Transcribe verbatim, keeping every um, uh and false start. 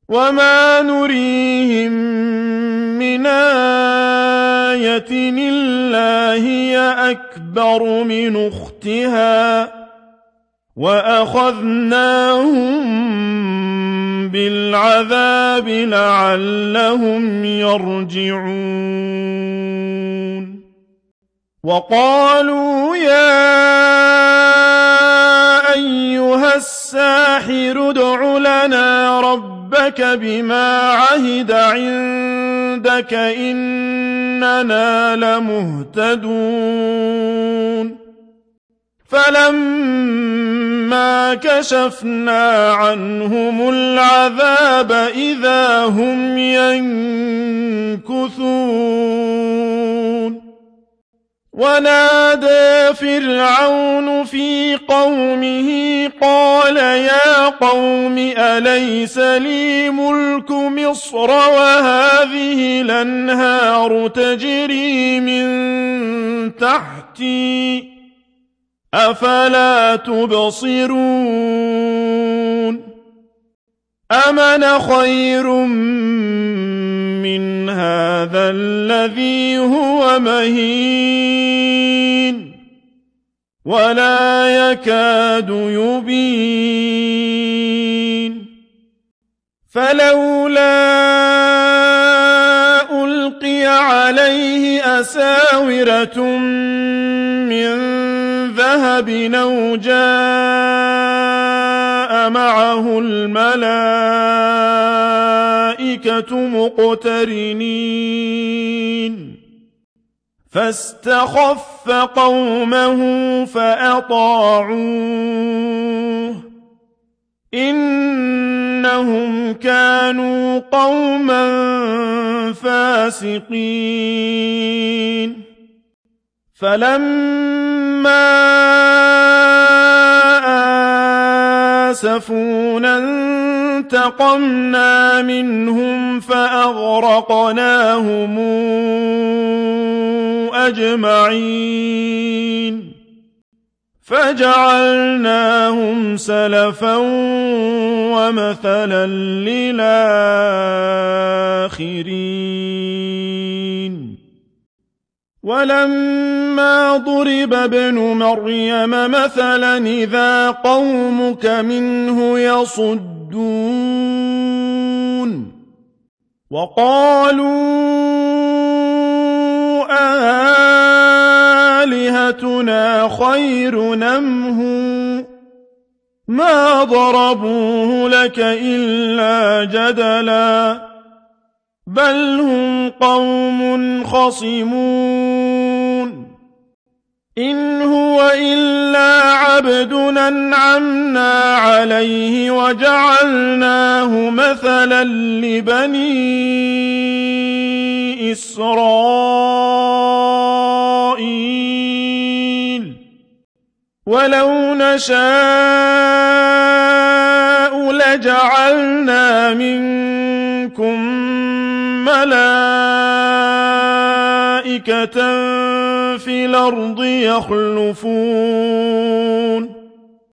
وما نريهم من آية إلا هي أكبر من أختها وأخذناهم بالعذاب لعلهم يرجعون وقالوا يا أيها الساحر ادع لنا ربك بما عهد عندك إننا لمهتدون فلما كشفنا عنهم العذاب إذا هم ينكثون ونادى فرعون في قومه قال يا قوم أليس لي ملك مصر وهذه الأنهار تجري من تحتي أفلا تبصرون أمن خير من هذا الذي هو مهين ولا يكاد يبين فلولا ألقي عليه أساورة من ذهب أو جاء معه الملائكة مقترنين فاستخف قومه فأطاعوه إنهم كانوا قوما فاسقين فلما آسفونا انتقمنا منهم فأغرقناهم أجمعين فجعلناهم سلفا ومثلا للآخرين ولما ضرب ابن مريم مثلا إذا قومك منه يصدون وقالوا آلهتنا خير أم هو ما ضربوه لك إلا جدلا بل هم قوم خصمون إن هو إلا عبد أنعمنا عليه وجعلناه مثلا لبني إسرائيل ولو نشاء لجعلنا منكم ملائكة في الأرض يخلفون